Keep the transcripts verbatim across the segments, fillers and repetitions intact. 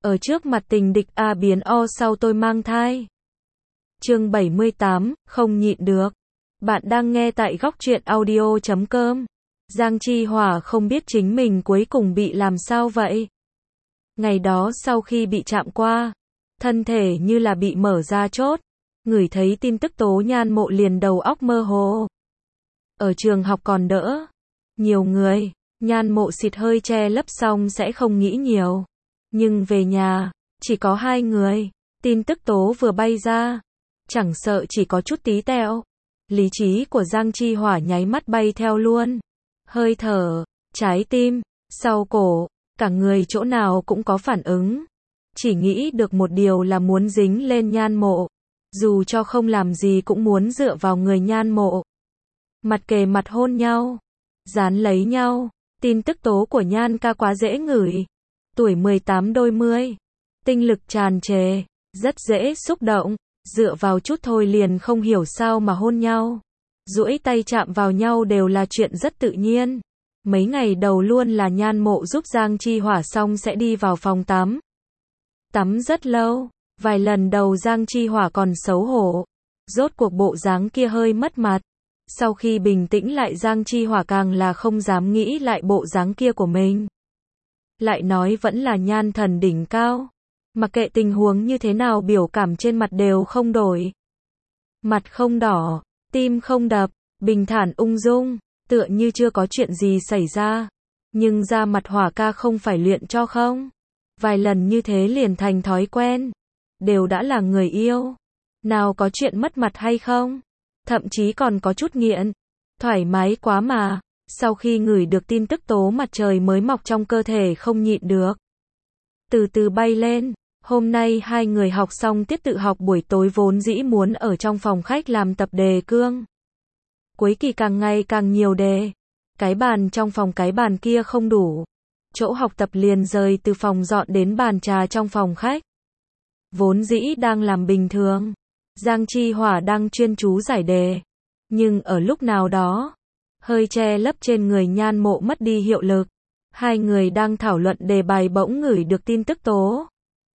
Ở trước mặt tình địch A biến O sau tôi mang thai. Chương bảy mươi tám, không nhịn được. Bạn đang nghe tại góc truyện audio chấm com. Giang Chi Hỏa không biết chính mình cuối cùng bị làm sao vậy. Ngày đó sau khi bị chạm qua, thân thể như là bị mở ra chốt, ngửi thấy tin tức Tố Nhan Mộ liền đầu óc mơ hồ. Ở trường học còn đỡ, nhiều người, Nhan Mộ xịt hơi che lấp xong sẽ không nghĩ nhiều. Nhưng về nhà, chỉ có hai người, tin tức tố vừa bay ra, chẳng sợ chỉ có chút tí tẹo. Lý trí của Giang Chi Hỏa nháy mắt bay theo luôn. Hơi thở, trái tim, sau cổ, cả người chỗ nào cũng có phản ứng. Chỉ nghĩ được một điều là muốn dính lên Nhan Mộ. Dù cho không làm gì cũng muốn dựa vào người Nhan Mộ. Mặt kề mặt hôn nhau, dán lấy nhau, tin tức tố của Nhan ca quá dễ ngửi. Tuổi mười tám đôi mươi, tinh lực tràn trề, rất dễ xúc động, dựa vào chút thôi liền không hiểu sao mà hôn nhau. Duỗi tay chạm vào nhau đều là chuyện rất tự nhiên. Mấy ngày đầu luôn là Nhan Mộ giúp Giang Chi Hỏa xong sẽ đi vào phòng tắm. Tắm rất lâu, vài lần đầu Giang Chi Hỏa còn xấu hổ. Rốt cuộc bộ dáng kia hơi mất mặt. Sau khi bình tĩnh lại Giang Chi Hỏa càng là không dám nghĩ lại bộ dáng kia của mình. Lại nói vẫn là nhan thần đỉnh cao. Mặc kệ tình huống như thế nào biểu cảm trên mặt đều không đổi. Mặt không đỏ, tim không đập, bình thản ung dung, tựa như chưa có chuyện gì xảy ra. Nhưng da mặt Hỏa ca không phải luyện cho không. Vài lần như thế liền thành thói quen. Đều đã là người yêu. Nào có chuyện mất mặt hay không? Thậm chí còn có chút nghiện. Thoải mái quá mà. Sau khi ngửi được tin tức tố mặt trời mới mọc trong cơ thể không nhịn được. Từ từ bay lên, hôm nay hai người học xong tiết tự học buổi tối vốn dĩ muốn ở trong phòng khách làm tập đề cương. Cuối kỳ càng ngày càng nhiều đề, cái bàn trong phòng cái bàn kia không đủ. Chỗ học tập liền rời từ phòng dọn đến bàn trà trong phòng khách. Vốn dĩ đang làm bình thường, Giang Chi Hỏa đang chuyên chú giải đề. Nhưng ở lúc nào đó, hơi che lấp trên người Nhan Mộ mất đi hiệu lực. Hai người đang thảo luận đề bài bỗng ngửi được tin tức tố.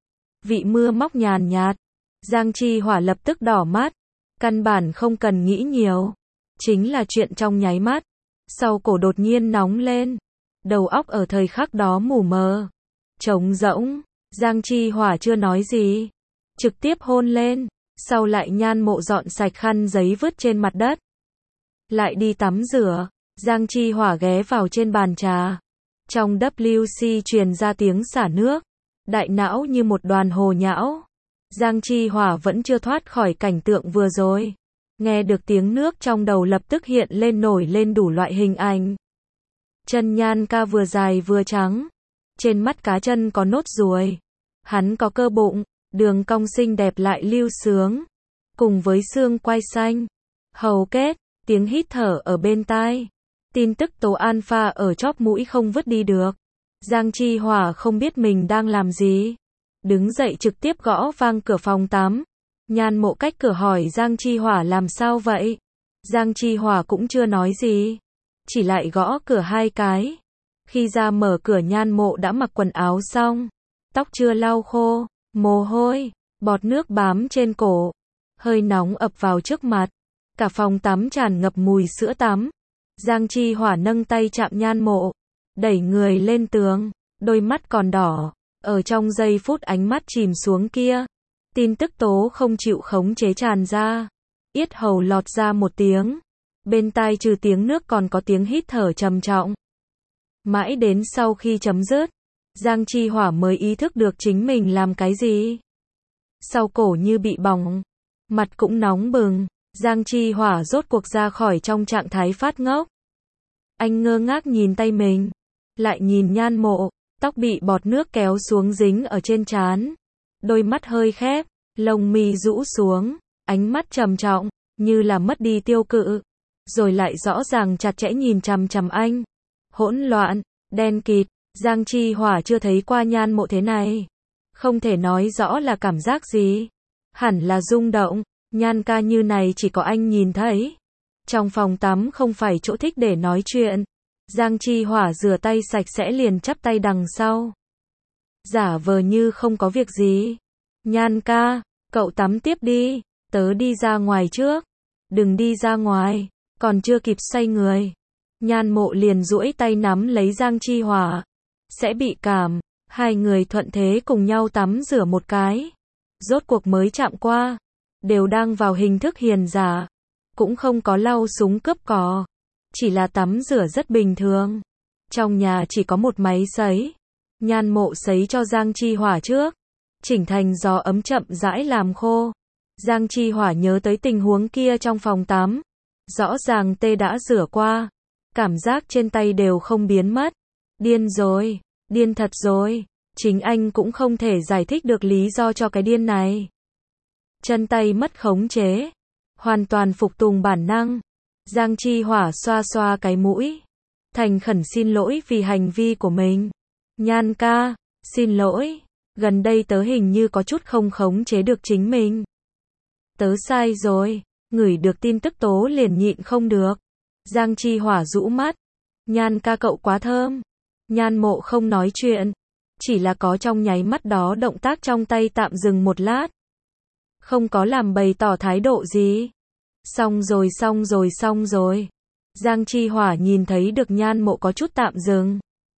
Vị mưa móc nhàn nhạt. Giang Chi Hỏa lập tức đỏ mắt. Căn bản không cần nghĩ nhiều. Chính là chuyện trong nháy mắt. Sau cổ đột nhiên nóng lên. Đầu óc ở thời khắc đó mù mờ. Trống rỗng. Giang Chi Hỏa chưa nói gì. Trực tiếp hôn lên. Sau lại Nhan Mộ dọn sạch khăn giấy vứt trên mặt đất. Lại đi tắm rửa, Giang Chi Hỏa ghé vào trên bàn trà. Trong W C truyền ra tiếng xả nước. Đại não như một đoàn hồ nhão. Giang Chi Hỏa vẫn chưa thoát khỏi cảnh tượng vừa rồi. Nghe được tiếng nước trong đầu lập tức hiện lên nổi lên đủ loại hình ảnh. Chân Nhan ca vừa dài vừa trắng. Trên mắt cá chân có nốt ruồi. Hắn có cơ bụng, đường cong xinh đẹp lại lưu sướng. Cùng với xương quai xanh, hầu kết. Tiếng hít thở ở bên tai. Tin tức tố alpha ở chóp mũi không vứt đi được. Giang Chi Hỏa không biết mình đang làm gì. Đứng dậy trực tiếp gõ vang cửa phòng tắm. Nhan Mộ cách cửa hỏi Giang Chi Hỏa làm sao vậy. Giang Chi Hỏa cũng chưa nói gì. Chỉ lại gõ cửa hai cái. Khi ra mở cửa Nhan Mộ đã mặc quần áo xong. Tóc chưa lau khô. Mồ hôi. Bọt nước bám trên cổ. Hơi nóng ập vào trước mặt. Cả phòng tắm tràn ngập mùi sữa tắm. Giang Chi Hỏa nâng tay chạm Nhan Mộ. Đẩy người lên tường. Đôi mắt còn đỏ. Ở trong giây phút ánh mắt chìm xuống kia. Tin tức tố không chịu khống chế tràn ra. Yết hầu lọt ra một tiếng. Bên tai trừ tiếng nước còn có tiếng hít thở trầm trọng. Mãi đến sau khi chấm dứt. Giang Chi Hỏa mới ý thức được chính mình làm cái gì. Sau cổ như bị bỏng. Mặt cũng nóng bừng. Giang Chi Hỏa rốt cuộc ra khỏi trong trạng thái phát ngốc. Anh ngơ ngác nhìn tay mình. Lại nhìn Nhan Mộ. Tóc bị bọt nước kéo xuống dính ở trên trán. Đôi mắt hơi khép. Lông mi rũ xuống. Ánh mắt trầm trọng. Như là mất đi tiêu cự. Rồi lại rõ ràng chặt chẽ nhìn chằm chằm anh. Hỗn loạn. Đen kịt. Giang Chi Hỏa chưa thấy qua Nhan Mộ thế này. Không thể nói rõ là cảm giác gì. Hẳn là rung động. Nhan ca như này chỉ có anh nhìn thấy. Trong phòng tắm không phải chỗ thích để nói chuyện. Giang Chi Hỏa rửa tay sạch sẽ liền chắp tay đằng sau. giả vờ như không có việc gì. Nhan ca, cậu tắm tiếp đi, tớ đi ra ngoài trước. Đừng đi ra ngoài, còn chưa kịp xoay người. Nhan Mộ liền duỗi tay nắm lấy Giang Chi Hỏa. Sẽ bị cảm, hai người thuận thế cùng nhau tắm rửa một cái. Rốt cuộc mới chạm qua, đều đang vào hình thức hiền giả, cũng không có lau súng cướp cò, chỉ là tắm rửa rất bình thường. Trong nhà chỉ có một máy sấy, Nhan Mộ sấy cho Giang Chi Hỏa trước, chỉnh thành gió ấm chậm rãi làm khô. Giang Chi Hỏa nhớ tới tình huống kia trong phòng tắm, rõ ràng tê đã rửa qua, cảm giác trên tay đều không biến mất. Điên rồi, điên thật rồi, chính anh cũng không thể giải thích được lý do cho cái điên này. Chân tay mất khống chế, hoàn toàn phục tùng bản năng. Giang Chi Hỏa xoa xoa cái mũi, thành khẩn xin lỗi vì hành vi của mình. Nhan ca, xin lỗi, gần đây tớ hình như có chút không khống chế được chính mình. Tớ sai rồi, ngửi được tin tức tố liền nhịn không được. Giang Chi Hỏa rũ mắt, Nhan ca cậu quá thơm. Nhan Mộ không nói chuyện, chỉ là có trong nháy mắt đó động tác trong tay tạm dừng một lát. Không có làm bày tỏ thái độ gì. Xong rồi xong rồi xong rồi. Giang Chi Hỏa nhìn thấy được Nhan Mộ có chút tạm dừng,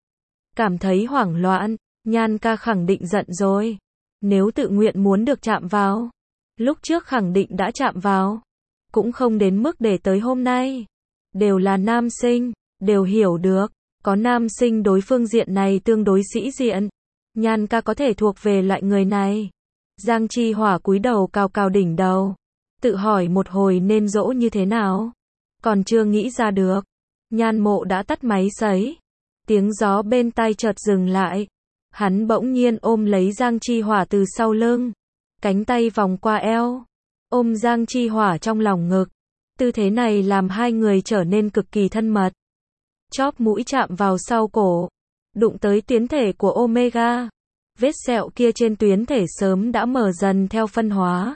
cảm thấy hoảng loạn. Nhan ca khẳng định giận rồi. Nếu tự nguyện muốn được chạm vào, lúc trước khẳng định đã chạm vào, cũng không đến mức để tới hôm nay. Đều là nam sinh, đều hiểu được, có nam sinh đối phương diện này tương đối sĩ diện. Nhan ca có thể thuộc về loại người này. Giang Chi Hỏa cúi đầu cào cào đỉnh đầu, tự hỏi một hồi nên dỗ như thế nào. Còn chưa nghĩ ra được, Nhan Mộ đã tắt máy sấy. Tiếng gió bên tai chợt dừng lại. Hắn bỗng nhiên ôm lấy Giang Chi Hỏa từ sau lưng, cánh tay vòng qua eo, ôm Giang Chi Hỏa trong lòng ngực. Tư thế này làm hai người trở nên cực kỳ thân mật. Chóp mũi chạm vào sau cổ, đụng tới tuyến thể của Omega. Vết sẹo kia trên tuyến thể sớm đã mở dần theo phân hóa.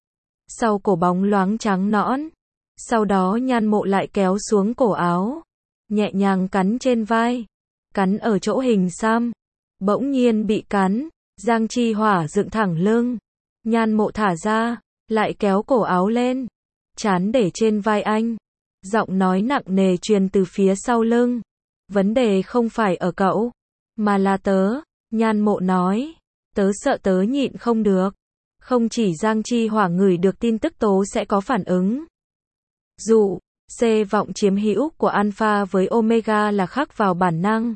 Sau cổ bóng loáng trắng nõn. Sau đó Nhan Mộ lại kéo xuống cổ áo, nhẹ nhàng cắn trên vai, cắn ở chỗ hình xăm. Bỗng nhiên bị cắn, Giang Chi Hỏa dựng thẳng lưng. Nhan Mộ thả ra, lại kéo cổ áo lên, trán để trên vai anh. Giọng nói nặng nề truyền từ phía sau lưng. Vấn đề không phải ở cậu, mà là tớ. Nhan Mộ nói, tớ sợ tớ nhịn không được. Không chỉ Giang Chi Hỏa ngửi được tin tức tố sẽ có phản ứng. Dụ, C vọng chiếm hữu của Alpha với Omega là khắc vào bản năng.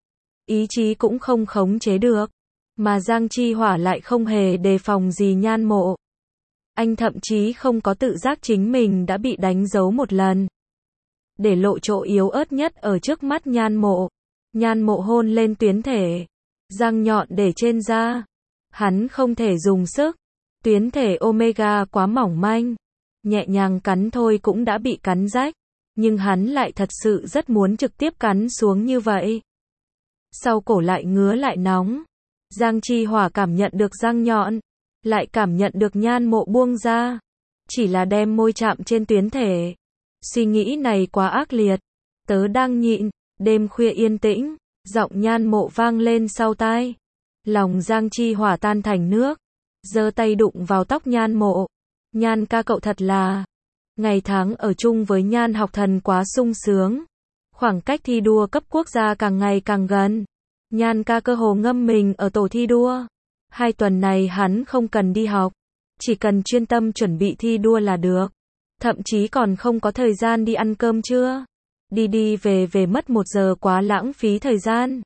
Ý chí cũng không khống chế được. Mà Giang Chi Hỏa lại không hề đề phòng gì Nhan Mộ. Anh thậm chí không có tự giác chính mình đã bị đánh dấu một lần, để lộ chỗ yếu ớt nhất ở trước mắt Nhan Mộ. Nhan Mộ hôn lên tuyến thể, răng nhọn để trên da. Hắn không thể dùng sức. Tuyến thể Omega quá mỏng manh, nhẹ nhàng cắn thôi cũng đã bị cắn rách. Nhưng hắn lại thật sự rất muốn trực tiếp cắn xuống như vậy. Sau cổ lại ngứa lại nóng. Giang Chi Hỏa cảm nhận được răng nhọn, lại cảm nhận được Nhan Mộ buông ra, chỉ là đem môi chạm trên tuyến thể. Suy nghĩ này quá ác liệt. Tớ đang nhịn. Đêm khuya yên tĩnh, giọng Nhan Mộ vang lên sau tai. Lòng Giang Chi Hỏa tan thành nước, giơ tay đụng vào tóc Nhan Mộ. Nhan ca cậu thật là, ngày tháng ở chung với Nhan học thần quá sung sướng. Khoảng cách thi đua cấp quốc gia càng ngày càng gần. Nhan ca cơ hồ ngâm mình ở tổ thi đua. Hai tuần này hắn không cần đi học, chỉ cần chuyên tâm chuẩn bị thi đua là được. Thậm chí còn không có thời gian đi ăn cơm trưa. Đi đi về về mất một giờ quá lãng phí thời gian.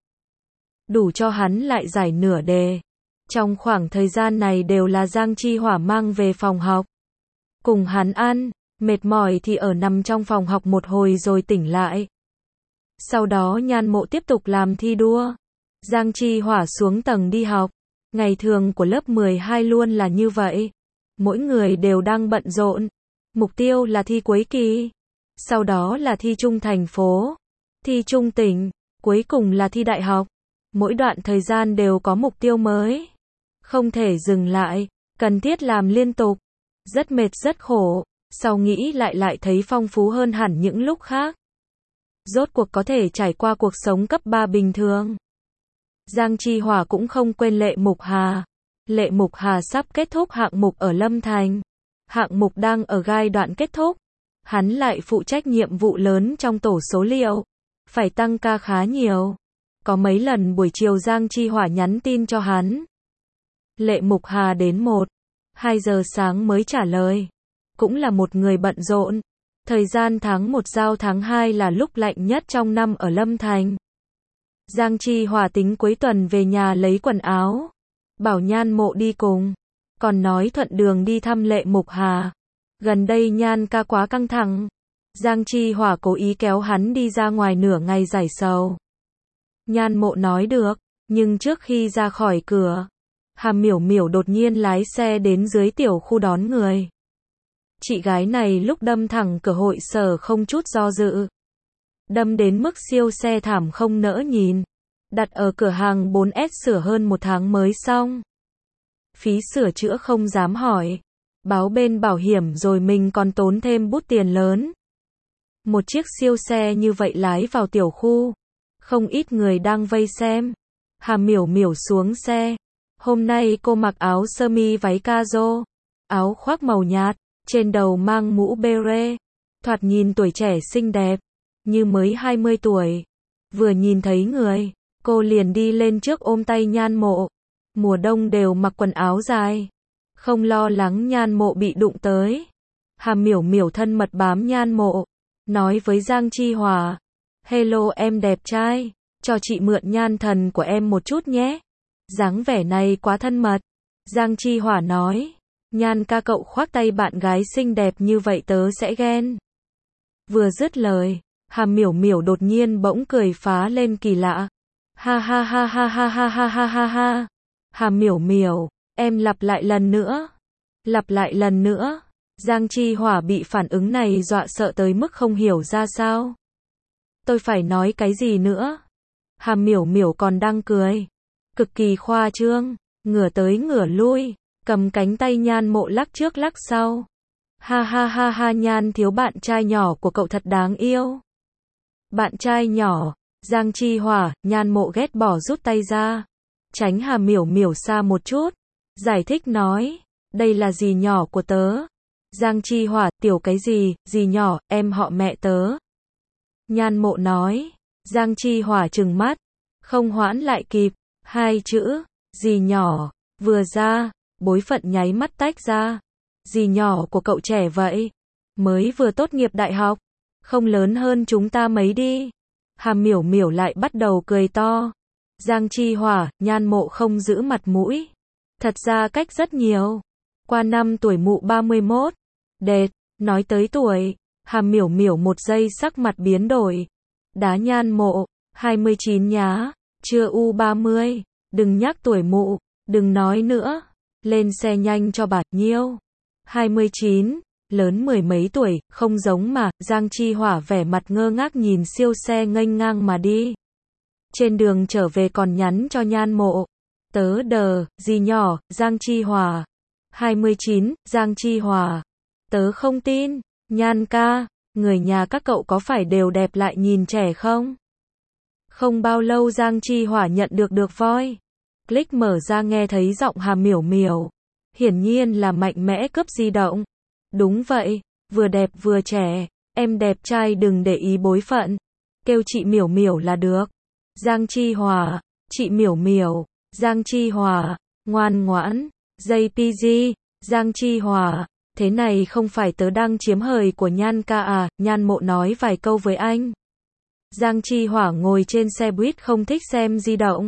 Đủ cho hắn lại giải nửa đề. Trong khoảng thời gian này đều là Giang Chi Hỏa mang về phòng học, cùng hắn ăn. Mệt mỏi thì ở nằm trong phòng học một hồi rồi tỉnh lại. Sau đó Nhan Mộ tiếp tục làm thi đua. Giang Chi Hỏa xuống tầng đi học. Ngày thường của lớp mười hai luôn là như vậy. Mỗi người đều đang bận rộn. Mục tiêu là thi cuối kỳ, sau đó là thi trung thành phố, thi trung tỉnh, cuối cùng là thi đại học. Mỗi đoạn thời gian đều có mục tiêu mới, không thể dừng lại, cần thiết làm liên tục. Rất mệt rất khổ, sau nghĩ lại lại thấy phong phú hơn hẳn những lúc khác. Rốt cuộc có thể trải qua cuộc sống cấp ba bình thường. Giang Chi Hòa cũng không quên Lệ Mục Hà. Lệ Mục Hà sắp kết thúc hạng mục ở Lâm Thành. Hạng mục đang ở giai đoạn kết thúc. Hắn lại phụ trách nhiệm vụ lớn trong tổ số liệu. Phải tăng ca khá nhiều. Có mấy lần buổi chiều Giang Chi Hòa nhắn tin cho hắn. Lệ Mục Hà đến một, hai giờ sáng mới trả lời. Cũng là một người bận rộn. Thời gian tháng một giao tháng hai là lúc lạnh nhất trong năm ở Lâm Thành. Giang Chi Hòa tính cuối tuần về nhà lấy quần áo. Bảo Nhan Mộ đi cùng. Còn nói thuận đường đi thăm Lệ Mục Hà. Gần đây Nhan ca quá căng thẳng. Giang Chi Hòa cố ý kéo hắn đi ra ngoài nửa ngày giải sầu. Nhan Mộ nói được, nhưng trước khi ra khỏi cửa, Hà Miểu Miểu đột nhiên lái xe đến dưới tiểu khu đón người. Chị gái này lúc đâm thẳng cửa hội sở không chút do dự. Đâm đến mức siêu xe thảm không nỡ nhìn. Đặt ở cửa hàng bốn S sửa hơn một tháng mới xong. Phí sửa chữa không dám hỏi. Báo bên bảo hiểm rồi mình còn tốn thêm bút tiền lớn. Một chiếc siêu xe như vậy lái vào tiểu khu. Không ít người đang vây xem. Hà Miểu Miểu xuống xe. Hôm nay cô mặc áo sơ mi váy caro. Áo khoác màu nhạt. Trên đầu mang mũ beret. Thoạt nhìn tuổi trẻ xinh đẹp. Như mới hai mươi tuổi. Vừa nhìn thấy người, cô liền đi lên trước ôm tay Nhan Mộ. Mùa đông đều mặc quần áo dài. Không lo lắng Nhan Mộ bị đụng tới. Hà Miểu Miểu thân mật bám Nhan Mộ. Nói với Giang Chi Hòa. Hello em đẹp trai. Cho chị mượn nhan thần của em một chút nhé. Dáng vẻ này quá thân mật. Giang Chi Hòa nói. Nhan ca cậu khoác tay bạn gái xinh đẹp như vậy tớ sẽ ghen. Vừa dứt lời, Hà Miểu Miểu đột nhiên bỗng cười phá lên kỳ lạ. Ha ha ha ha ha ha ha ha ha ha. Hà Miểu Miểu, em lặp lại lần nữa. Lặp lại lần nữa. Giang Chi Hòa bị phản ứng này dọa sợ tới mức không hiểu ra sao. Tôi phải nói cái gì nữa? Hà Miểu Miểu còn đang cười. Cực kỳ khoa trương, ngửa tới ngửa lui, cầm cánh tay Nhan Mộ lắc trước lắc sau. Ha ha ha ha, Nhan thiếu bạn trai nhỏ của cậu thật đáng yêu. Bạn trai nhỏ, Giang Chi Hòa, Nhan Mộ ghét bỏ rút tay ra. Tránh Hà Miểu Miểu xa một chút. Giải thích nói, đây là dì nhỏ của tớ. Giang Chi Hòa, tiểu cái gì, dì nhỏ, em họ mẹ tớ. Nhan Mộ nói, Giang Chi Hòa trừng mắt, không hoãn lại kịp, hai chữ, dì nhỏ, vừa ra, bối phận nháy mắt tách ra. Dì nhỏ của cậu trẻ vậy, mới vừa tốt nghiệp đại học, không lớn hơn chúng ta mấy đi. Hà Miểu Miểu lại bắt đầu cười to. Giang Chi Hòa, Nhan Mộ không giữ mặt mũi. Thật ra cách rất nhiều. Qua năm tuổi mụ ba mươi mốt. Đệt, nói tới tuổi, Hà Miểu Miểu một giây sắc mặt biến đổi. Đá Nhan Mộ, hai mươi chín nhá, chưa u ba mươi, đừng nhắc tuổi mụ, đừng nói nữa. Lên xe nhanh cho bà, nhiêu. hai mươi chín, lớn mười mấy tuổi, không giống mà. Giang Chi Hòa vẻ mặt ngơ ngác nhìn siêu xe nghênh ngang mà đi. Trên đường trở về còn nhắn cho Nhan Mộ. Tớ đờ, dì nhỏ, Giang Chi Hòa. hai mươi chín, Giang Chi Hòa. Tớ không tin, Nhan ca, người nhà các cậu có phải đều đẹp lại nhìn trẻ không? Không bao lâu Giang Chi Hòa nhận được được voi. Click mở ra nghe thấy giọng Hà Miểu Miểu. Hiển nhiên là mạnh mẽ cướp di động. Đúng vậy, vừa đẹp vừa trẻ, em đẹp trai đừng để ý bối phận. Kêu chị Miểu Miểu là được. Giang Chi Hòa, chị Miểu Miểu, Giang Chi Hòa, ngoan ngoãn, gi pê giê, Giang Chi Hòa, thế này không phải tớ đang chiếm hời của Nhan ca à, Nhan Mộ nói vài câu với anh. Giang Chi Hòa ngồi trên xe buýt không thích xem di động.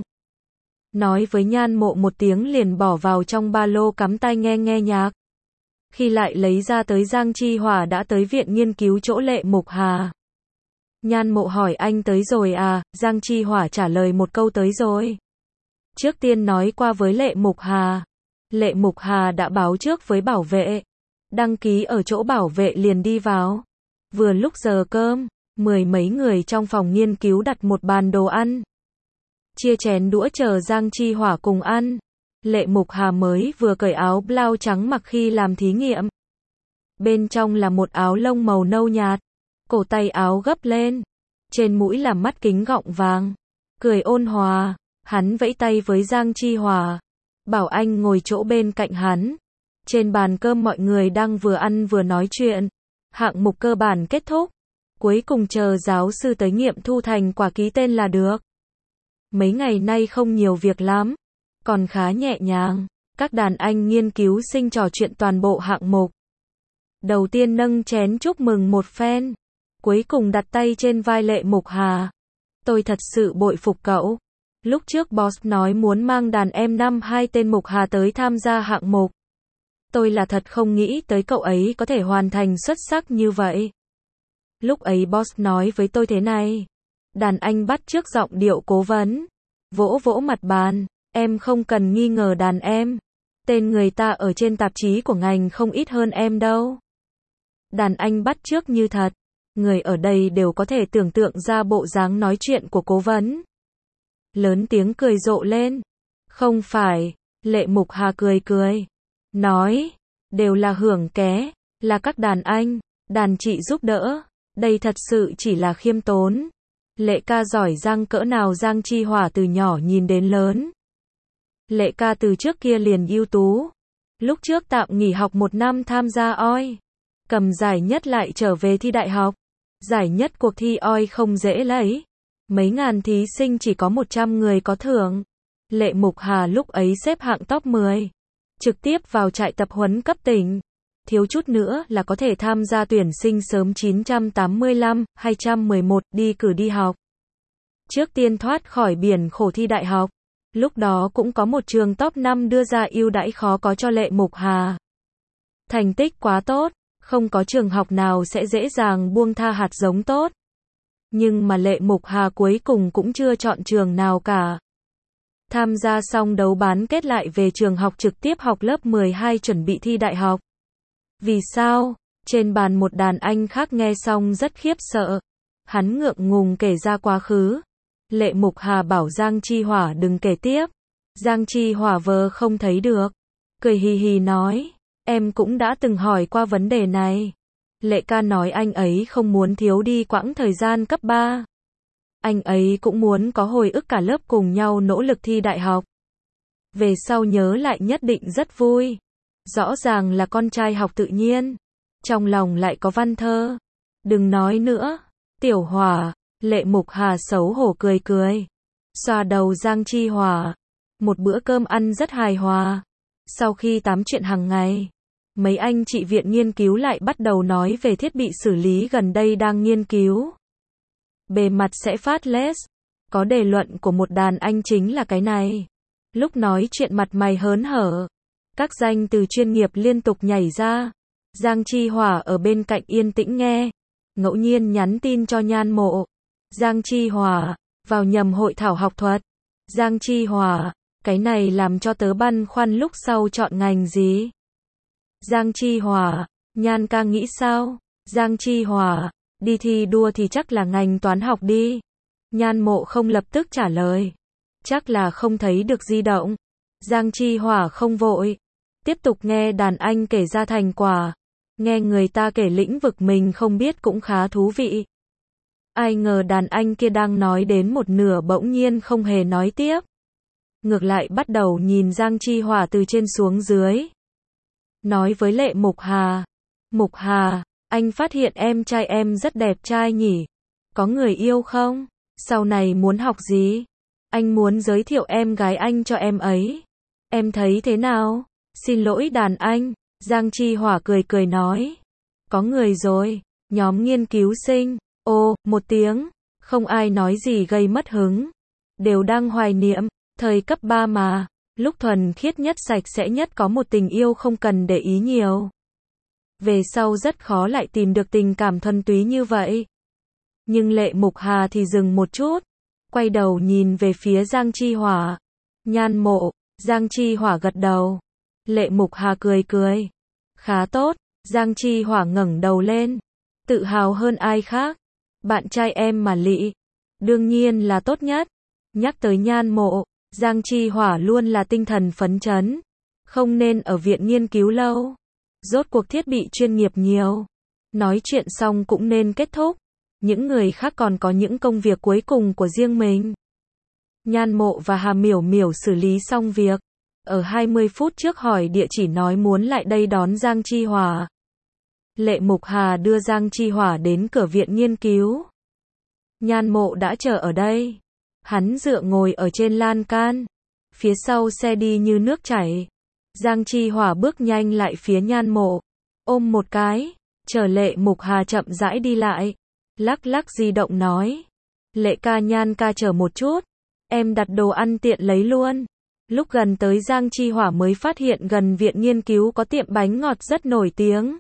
Nói với Nhan Mộ một tiếng liền bỏ vào trong ba lô cắm tai nghe nghe nhạc. Khi lại lấy ra tới Giang Chi Hòa đã tới viện nghiên cứu chỗ Lệ Mục Hà. Nhan Mộ hỏi anh tới rồi à, Giang Chi Hòa trả lời một câu tới rồi. Trước tiên nói qua với Lệ Mục Hà. Lệ Mục Hà đã báo trước với bảo vệ. Đăng ký ở chỗ bảo vệ liền đi vào. Vừa lúc giờ cơm, mười mấy người trong phòng nghiên cứu đặt một bàn đồ ăn. Chia chén đũa chờ Giang Chi Hòa cùng ăn. Lệ Mục Hà mới vừa cởi áo blau trắng mặc khi làm thí nghiệm. Bên trong là một áo lông màu nâu nhạt. Cổ tay áo gấp lên. Trên mũi là mắt kính gọng vàng. Cười ôn hòa. Hắn vẫy tay với Giang Chi Hòa, bảo anh ngồi chỗ bên cạnh hắn. Trên bàn cơm mọi người đang vừa ăn vừa nói chuyện. Hạng mục cơ bản kết thúc. Cuối cùng chờ giáo sư tới nghiệm thu thành quả ký tên là được. Mấy ngày nay không nhiều việc lắm, còn khá nhẹ nhàng. Các đàn anh nghiên cứu sinh trò chuyện toàn bộ hạng mục. Đầu tiên nâng chén chúc mừng một phen. Cuối cùng đặt tay trên vai Lệ Mục Hà. Tôi thật sự bội phục cậu. Lúc trước boss nói muốn mang đàn em năm hai tên Mục Hà tới tham gia hạng mục. Tôi là thật không nghĩ tới cậu ấy có thể hoàn thành xuất sắc như vậy. Lúc ấy boss nói với tôi thế này. Đàn anh bắt chước giọng điệu cố vấn. Vỗ vỗ mặt bàn. Em không cần nghi ngờ đàn em. Tên người ta ở trên tạp chí của ngành không ít hơn em đâu. Đàn anh bắt chước như thật. Người ở đây đều có thể tưởng tượng ra bộ dáng nói chuyện của cố vấn. Lớn tiếng cười rộ lên. Không phải. Lệ Mục Hà cười cười. Nói. Đều là hưởng ké. Là các đàn anh. Đàn chị giúp đỡ. Đây thật sự chỉ là khiêm tốn. Lệ ca giỏi giang cỡ nào Giang Chi Hòa từ nhỏ nhìn đến lớn. Lệ ca từ trước kia liền ưu tú. Lúc trước tạm nghỉ học một năm tham gia oi. Cầm giải nhất lại trở về thi đại học. Giải nhất cuộc thi oi không dễ lấy. Mấy ngàn thí sinh chỉ có một trăm người có thưởng. Lệ Mục Hà lúc ấy xếp hạng top mười. Trực tiếp vào trại tập huấn cấp tỉnh. Thiếu chút nữa là có thể tham gia tuyển sinh sớm chín trăm tám mươi lăm, hai trăm mười một đi cử đi học. Trước tiên thoát khỏi biển khổ thi đại học. Lúc đó cũng có một trường top năm đưa ra ưu đãi khó có cho Lệ Mục Hà. Thành tích quá tốt, không có trường học nào sẽ dễ dàng buông tha hạt giống tốt. Nhưng mà Lệ Mục Hà cuối cùng cũng chưa chọn trường nào cả. Tham gia xong đấu bán kết lại về trường học trực tiếp học lớp mười hai chuẩn bị thi đại học. Vì sao? Trên bàn một đàn anh khác nghe xong rất khiếp sợ. Hắn ngượng ngùng kể ra quá khứ. Lệ Mục Hà bảo Giang Chi Hỏa đừng kể tiếp. Giang Chi Hỏa vờ không thấy được. Cười hì hì nói. Em cũng đã từng hỏi qua vấn đề này. Lệ ca nói anh ấy không muốn thiếu đi quãng thời gian cấp ba. Anh ấy cũng muốn có hồi ức cả lớp cùng nhau nỗ lực thi đại học. Về sau nhớ lại nhất định rất vui. Rõ ràng là con trai học tự nhiên. Trong lòng lại có văn thơ. Đừng nói nữa. Tiểu Hỏa. Lệ Mục Hà xấu hổ cười cười. Xoa đầu Giang Chi Hỏa. Một bữa cơm ăn rất hài hòa. Sau khi tám chuyện hàng ngày, mấy anh chị viện nghiên cứu lại bắt đầu nói về thiết bị xử lý gần đây đang nghiên cứu. Bề mặt sẽ phát less. Có đề luận của một đàn anh chính là cái này. Lúc nói chuyện mặt mày hớn hở. Các danh từ chuyên nghiệp liên tục nhảy ra. Giang Chi Hỏa ở bên cạnh yên tĩnh nghe. Ngẫu nhiên nhắn tin cho Nhan Mộ. Giang Chi Hỏa, vào nhầm hội thảo học thuật. Giang Chi Hỏa, cái này làm cho tớ băn khoăn lúc sau chọn ngành gì. Giang Chi Hỏa, Nhan ca nghĩ sao? Giang Chi Hỏa, đi thi đua thì chắc là ngành toán học đi. Nhan Mộ không lập tức trả lời. Chắc là không thấy được di động. Giang Chi Hỏa không vội. Tiếp tục nghe đàn anh kể ra thành quả. Nghe người ta kể lĩnh vực mình không biết cũng khá thú vị. Ai ngờ đàn anh kia đang nói đến một nửa bỗng nhiên không hề nói tiếp. Ngược lại bắt đầu nhìn Giang Chi Hỏa từ trên xuống dưới. Nói với Lệ Mục Hà. Mục Hà, anh phát hiện em trai em rất đẹp trai nhỉ? Có người yêu không? Sau này muốn học gì? Anh muốn giới thiệu em gái anh cho em ấy. Em thấy thế nào? Xin lỗi đàn anh. Giang Chi Hỏa cười cười nói. Có người rồi. Nhóm nghiên cứu sinh. Ô, một tiếng. Không ai nói gì gây mất hứng. Đều đang hoài niệm. Thời cấp ba mà. Lúc thuần khiết nhất sạch sẽ nhất có một tình yêu không cần để ý nhiều. Về sau rất khó lại tìm được tình cảm thuần túy như vậy. Nhưng Lệ Mục Hà thì dừng một chút. Quay đầu nhìn về phía Giang Chi Hỏa. Nhan Mộ. Giang Chi Hỏa gật đầu. Lệ Mục Hà cười cười. Khá tốt. Giang Chi Hỏa ngẩng đầu lên. Tự hào hơn ai khác. Bạn trai em mà Lị. Đương nhiên là tốt nhất. Nhắc tới Nhan Mộ, Giang Chi Hỏa luôn là tinh thần phấn chấn. Không nên ở viện nghiên cứu lâu. Rốt cuộc thiết bị chuyên nghiệp nhiều. Nói chuyện xong cũng nên kết thúc. Những người khác còn có những công việc cuối cùng của riêng mình. Nhan Mộ và Hà Miểu Miểu xử lý xong việc. Ở hai mươi phút trước hỏi địa chỉ nói muốn lại đây đón Giang Chi Hỏa. Lệ Mục Hà đưa Giang Chi Hỏa đến cửa viện nghiên cứu. Nhan Mộ đã chờ ở đây. Hắn dựa ngồi ở trên lan can. Phía sau xe đi như nước chảy. Giang Chi Hỏa bước nhanh lại phía Nhan Mộ. Ôm một cái. Chờ Lệ Mục Hà chậm rãi đi lại. Lắc lắc di động nói. Lệ ca Nhan ca chờ một chút. Em đặt đồ ăn tiện lấy luôn. Lúc gần tới Giang Chi Hỏa mới phát hiện gần viện nghiên cứu có tiệm bánh ngọt rất nổi tiếng.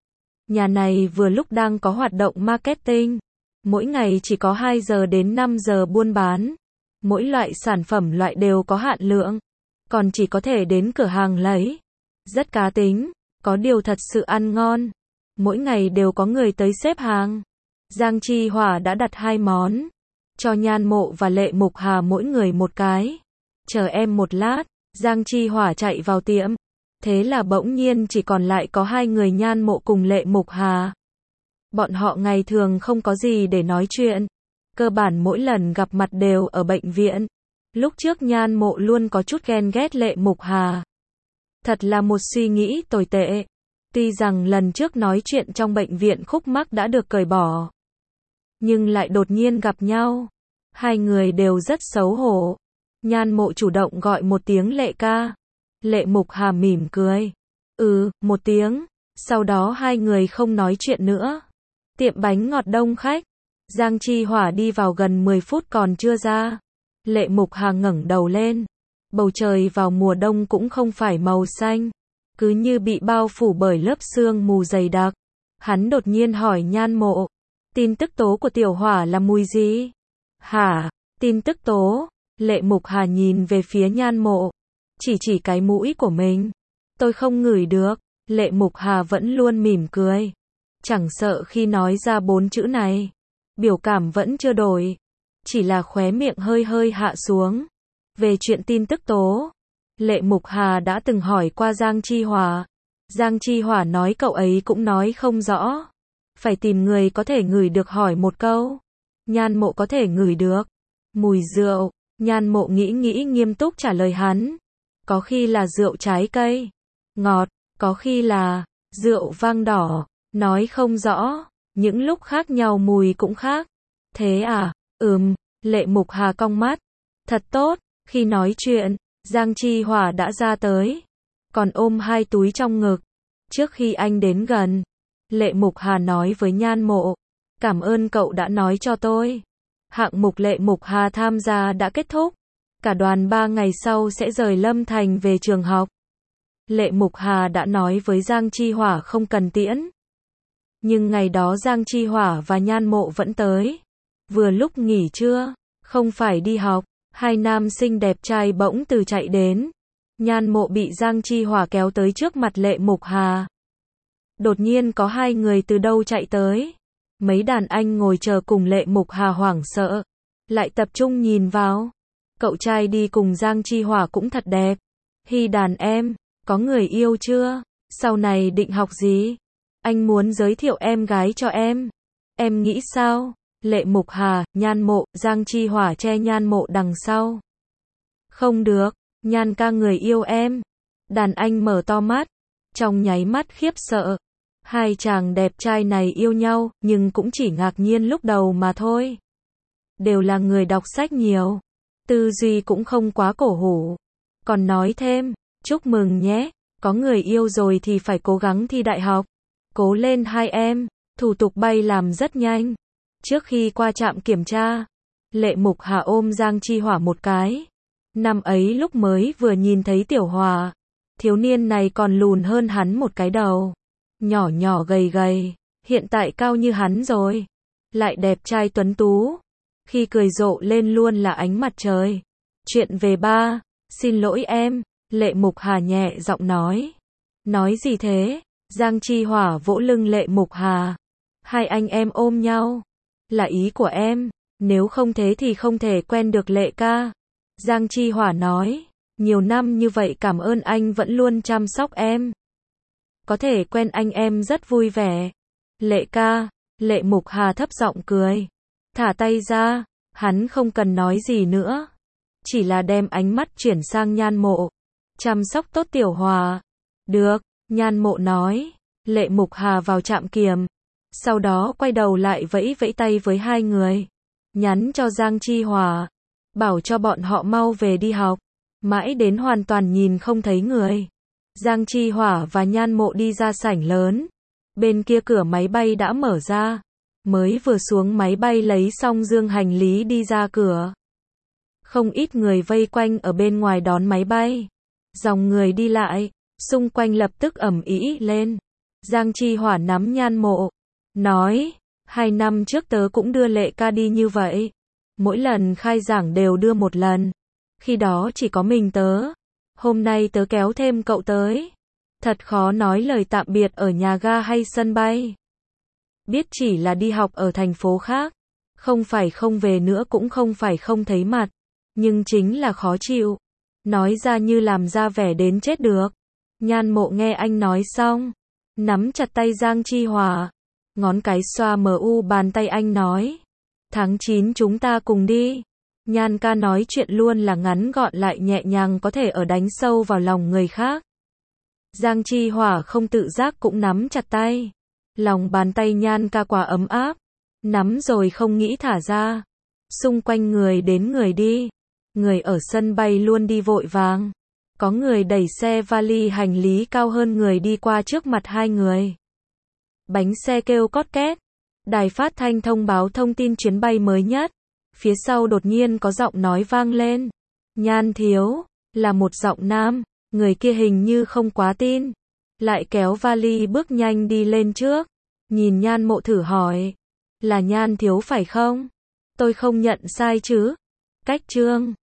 Nhà này vừa lúc đang có hoạt động marketing. Mỗi ngày chỉ có hai giờ đến năm giờ buôn bán. Mỗi loại sản phẩm loại đều có hạn lượng. Còn chỉ có thể đến cửa hàng lấy. Rất cá tính. Có điều thật sự ăn ngon. Mỗi ngày đều có người tới xếp hàng. Giang Chi Hỏa đã đặt hai món. Cho Nhan Mộ và Lệ Mục Hà mỗi người một cái. Chờ em một lát. Giang Chi Hỏa chạy vào tiệm. Thế là bỗng nhiên chỉ còn lại có hai người Nhan Mộ cùng Lệ Mục Hà. Bọn họ ngày thường không có gì để nói chuyện. Cơ bản mỗi lần gặp mặt đều ở bệnh viện. Lúc trước Nhan Mộ luôn có chút ghen ghét Lệ Mục Hà. Thật là một suy nghĩ tồi tệ. Tuy rằng lần trước nói chuyện trong bệnh viện khúc mắc đã được cởi bỏ. Nhưng lại đột nhiên gặp nhau. Hai người đều rất xấu hổ. Nhan Mộ chủ động gọi một tiếng Lệ ca. Lệ Mục Hà mỉm cười. Ừ, một tiếng. Sau đó hai người không nói chuyện nữa. Tiệm bánh ngọt đông khách. Giang Chi Hỏa đi vào gần mười phút còn chưa ra. Lệ Mục Hà ngẩng đầu lên. Bầu trời vào mùa đông cũng không phải màu xanh. Cứ như bị bao phủ bởi lớp sương mù dày đặc. Hắn đột nhiên hỏi Nhan Mộ. Tin tức tố của Tiểu Hỏa là mùi gì? Hả? Tin tức tố? Lệ Mục Hà nhìn về phía Nhan Mộ. Chỉ chỉ cái mũi của mình. Tôi không ngửi được. Lệ Mục Hà vẫn luôn mỉm cười. Chẳng sợ khi nói ra bốn chữ này. Biểu cảm vẫn chưa đổi. Chỉ là khóe miệng hơi hơi hạ xuống. Về chuyện tin tức tố. Lệ Mục Hà đã từng hỏi qua Giang Chi Hỏa. Giang Chi Hỏa nói cậu ấy cũng nói không rõ. Phải tìm người có thể ngửi được hỏi một câu. Nhan Mộ có thể ngửi được. Mùi rượu. Nhan Mộ nghĩ nghĩ nghiêm túc trả lời hắn. Có khi là rượu trái cây. Ngọt. Có khi là rượu vang đỏ. Nói không rõ. Những lúc khác nhau mùi cũng khác. Thế à? Ừm. Lệ Mục Hà cong mắt. Thật tốt. Khi nói chuyện, Giang Chi Hỏa đã ra tới. Còn ôm hai túi trong ngực. Trước khi anh đến gần, Lệ Mục Hà nói với Nhan Mộ. Cảm ơn cậu đã nói cho tôi. Hạng mục Lệ Mục Hà tham gia đã kết thúc. Cả đoàn ba ngày sau sẽ rời Lâm Thành về trường học. Lệ Mục Hà đã nói với Giang Chi Hỏa không cần tiễn. Nhưng ngày đó Giang Chi Hỏa và Nhan Mộ vẫn tới. Vừa lúc nghỉ trưa, không phải đi học, hai nam sinh đẹp trai bỗng từ chạy đến. Nhan Mộ bị Giang Chi Hỏa kéo tới trước mặt Lệ Mục Hà. Đột nhiên có hai người từ đâu chạy tới. Mấy đàn anh ngồi chờ cùng Lệ Mục Hà hoảng sợ. Lại tập trung nhìn vào. Cậu trai đi cùng Giang Chi Hỏa cũng thật đẹp. Hi đàn em, có người yêu chưa? Sau này định học gì? Anh muốn giới thiệu em gái cho em. Em nghĩ sao? Lệ Mục Hà, Nhan Mộ, Giang Chi Hỏa che Nhan Mộ đằng sau. Không được, Nhan ca người yêu em. Đàn anh mở to mắt. Trong nháy mắt khiếp sợ. Hai chàng đẹp trai này yêu nhau, nhưng cũng chỉ ngạc nhiên lúc đầu mà thôi. Đều là người đọc sách nhiều. Tư duy cũng không quá cổ hủ. Còn nói thêm, chúc mừng nhé, có người yêu rồi thì phải cố gắng thi đại học. Cố lên hai em, thủ tục bay làm rất nhanh. Trước khi qua trạm kiểm tra, Lệ Mục Hà ôm Giang Chi Hỏa một cái. Năm ấy lúc mới vừa nhìn thấy Tiểu Hỏa, thiếu niên này còn lùn hơn hắn một cái đầu. Nhỏ nhỏ gầy gầy, hiện tại cao như hắn rồi. Lại đẹp trai tuấn tú. Khi cười rộ lên luôn là ánh mặt trời. Chuyện về ba, xin lỗi em, Lệ Mục Hà nhẹ giọng nói. Nói gì thế? Giang Chi Hỏa vỗ lưng Lệ Mục Hà. Hai anh em ôm nhau. Là ý của em, nếu không thế thì không thể quen được Lệ ca. Giang Chi Hỏa nói, nhiều năm như vậy cảm ơn anh vẫn luôn chăm sóc em. Có thể quen anh em rất vui vẻ. Lệ ca, Lệ Mục Hà thấp giọng cười. Thả tay ra, hắn không cần nói gì nữa. chỉ là đem ánh mắt chuyển sang Nhan Mộ. Chăm sóc tốt Tiểu Hòa. Được, Nhan Mộ nói. Lệ Mục Hà vào trạm kiềm. Sau đó quay đầu lại vẫy vẫy tay với hai người. Nhắn cho Giang Chi Hòa. Bảo cho bọn họ mau về đi học. Mãi đến hoàn toàn nhìn không thấy người. Giang Chi Hỏa và Nhan Mộ đi ra sảnh lớn. Bên kia cửa máy bay đã mở ra. Mới vừa xuống máy bay lấy xong dương hành lý đi ra cửa. Không ít người vây quanh ở bên ngoài đón máy bay. Dòng người đi lại, xung quanh lập tức ầm ĩ lên. Giang Chi Hỏa nắm Nhan Mộ. Nói, hai năm trước tớ cũng đưa Lệ ca đi như vậy. Mỗi lần khai giảng đều đưa một lần. Khi đó chỉ có mình tớ. Hôm nay tớ kéo thêm cậu tới. Thật khó nói lời tạm biệt ở nhà ga hay sân bay. Biết chỉ là đi học ở thành phố khác. Không phải không về nữa cũng không phải không thấy mặt. Nhưng chính là khó chịu. Nói ra như làm ra vẻ đến chết được. Nhan Mộ nghe anh nói xong. Nắm chặt tay Giang Chi Hòa. Ngón cái xoa mờ u bàn tay anh nói. Tháng chín chúng ta cùng đi. Nhan ca nói chuyện luôn là ngắn gọn lại nhẹ nhàng có thể ở đánh sâu vào lòng người khác. Giang Chi Hỏa không tự giác cũng nắm chặt tay. Lòng bàn tay Nhan ca quả ấm áp. Nắm rồi không nghĩ thả ra. Xung quanh người đến người đi. Người ở sân bay luôn đi vội vàng. Có người đẩy xe vali hành lý cao hơn người đi qua trước mặt hai người. Bánh xe kêu cót két. Đài phát thanh thông báo thông tin chuyến bay mới nhất. Phía sau đột nhiên có giọng nói vang lên. Nhan thiếu, là một giọng nam. Người kia hình như không quá tin. Lại kéo vali bước nhanh đi lên trước. Nhìn Nhan Mộ thử hỏi. Là Nhan thiếu phải không? Tôi không nhận sai chứ? Cách chương